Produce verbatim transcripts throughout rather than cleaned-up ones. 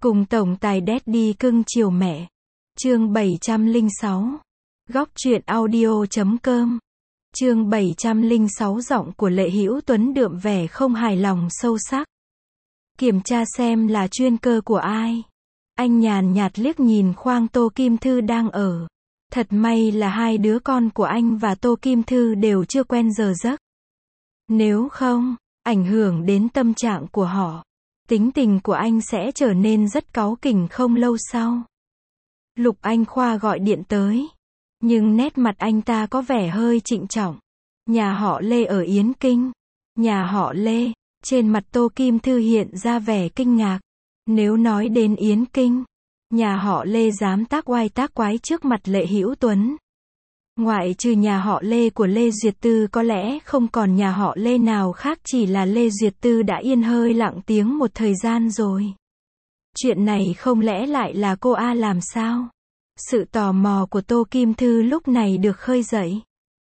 Cùng tổng tài Daddy cưng chiều mẹ. Chương bảy trăm lẻ sáu. Góc truyện audio chấm com. Chương bảy trăm lẻ sáu. Giọng của Lệ Hữu Tuấn đượm vẻ không hài lòng sâu sắc. Kiểm tra xem là chuyên cơ của ai. Anh nhàn nhạt liếc nhìn khoang Tô Kim Thư đang ở. Thật may là hai đứa con của anh và Tô Kim Thư đều chưa quen giờ giấc. Nếu không, ảnh hưởng đến tâm trạng của họ, tính tình của anh sẽ trở nên rất cáu kỉnh không lâu sau. Lục Anh Khoa gọi điện tới, nhưng nét mặt anh ta có vẻ hơi trịnh trọng. Nhà họ Lê ở Yến Kinh. Nhà họ Lê. Trên mặt Tô Kim Thư hiện ra vẻ kinh ngạc. Nếu nói đến Yến Kinh, nhà họ Lê dám tác oai tác quái trước mặt Lệ Hữu Tuấn. Ngoại trừ nhà họ Lê của Lê Duyệt Tư, có lẽ không còn nhà họ Lê nào khác, chỉ là Lê Duyệt Tư đã yên hơi lặng tiếng một thời gian rồi. Chuyện này không lẽ lại là cô A làm sao? Sự tò mò của Tô Kim Thư lúc này được khơi dậy.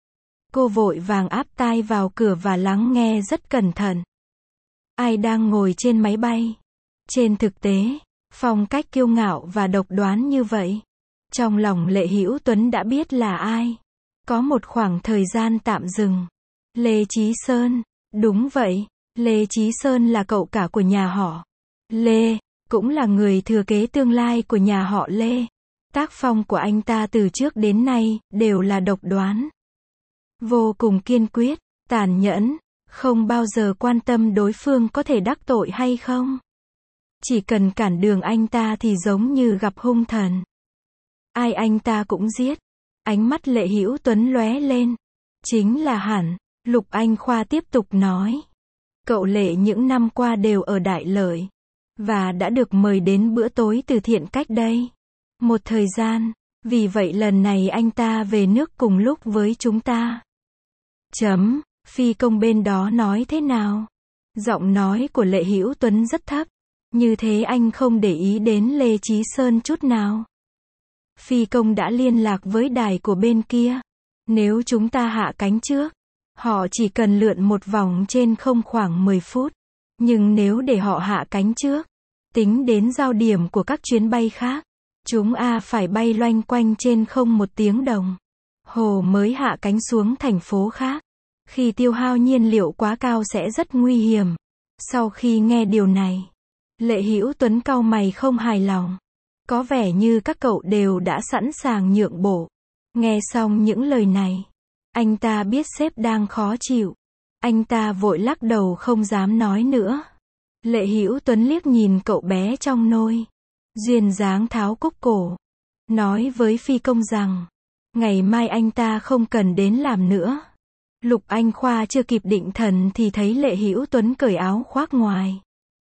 Cô vội vàng áp tai vào cửa và lắng nghe rất cẩn thận. Ai đang ngồi trên máy bay? Trên thực tế, phong cách kiêu ngạo và độc đoán như vậy, trong lòng Lệ Hữu Tuấn đã biết là ai. Có một khoảng thời gian tạm dừng. Lê Chí Sơn. Đúng vậy, Lê Chí Sơn là cậu cả của nhà họ Lê, cũng là người thừa kế tương lai của nhà họ Lê. Tác phong của anh ta từ trước đến nay đều là độc đoán, vô cùng kiên quyết, tàn nhẫn, không bao giờ quan tâm đối phương có thể đắc tội hay không. Chỉ cần cản đường anh ta thì giống như gặp hung thần. Ai anh ta cũng giết. Ánh mắt Lệ Hữu Tuấn lóe lên. Chính là hẳn. Lục Anh Khoa tiếp tục nói. Cậu Lệ những năm qua đều ở Đại Lợi, và đã được mời đến bữa tối từ thiện cách đây một thời gian. Vì vậy lần này anh ta về nước cùng lúc với chúng ta. Chấm. Phi công bên đó nói thế nào? Giọng nói của Lệ Hữu Tuấn rất thấp. Như thế anh không để ý đến Lê Chí Sơn chút nào. Phi công đã liên lạc với đài của bên kia. Nếu chúng ta hạ cánh trước, họ chỉ cần lượn một vòng trên không khoảng mười phút. Nhưng nếu để họ hạ cánh trước, tính đến giao điểm của các chuyến bay khác, chúng a phải bay loanh quanh trên không một tiếng đồng hồ mới hạ cánh xuống thành phố khác. Khi tiêu hao nhiên liệu quá cao sẽ rất nguy hiểm. Sau khi nghe điều này, Lệ Hữu Tuấn cau mày không hài lòng. Có vẻ như các cậu đều đã sẵn sàng nhượng bộ. Nghe xong những lời này, anh ta biết sếp đang khó chịu. Anh ta vội lắc đầu không dám nói nữa. Lệ Hữu Tuấn liếc nhìn cậu bé trong nôi, duyên dáng tháo cúc cổ, nói với phi công rằng, ngày mai anh ta không cần đến làm nữa. Lục Anh Khoa chưa kịp định thần thì thấy Lệ Hữu Tuấn cởi áo khoác ngoài,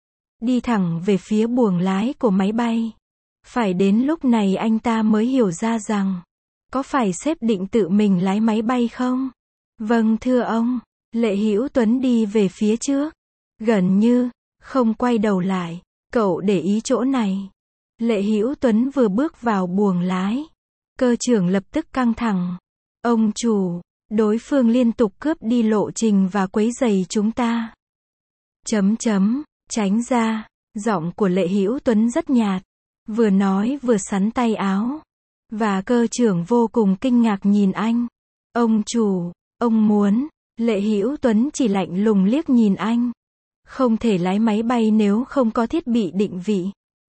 đi thẳng về phía buồng lái của máy bay. Phải đến lúc này anh ta mới hiểu ra rằng, có phải sếp định tự mình lái máy bay không? Vâng thưa ông. Lệ Hữu Tuấn đi về phía trước, gần như không quay đầu lại. Cậu để ý chỗ này. Lệ Hữu Tuấn vừa bước vào buồng lái, cơ trưởng lập tức căng thẳng. Ông chủ, đối phương liên tục cướp đi lộ trình và quấy rầy chúng ta. Chấm chấm, tránh ra. Giọng của Lệ Hữu Tuấn rất nhạt, vừa nói vừa xắn tay áo. Và cơ trưởng vô cùng kinh ngạc nhìn anh. Ông chủ, ông muốn. Lệ Hữu Tuấn chỉ lạnh lùng liếc nhìn anh. Không thể lái máy bay nếu không có thiết bị định vị,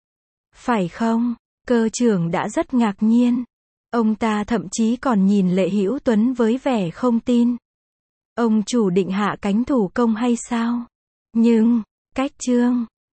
phải không? Cơ trưởng đã rất ngạc nhiên. Ông ta thậm chí còn nhìn Lệ Hữu Tuấn với vẻ không tin. Ông chủ định hạ cánh thủ công hay sao? Nhưng, cách chương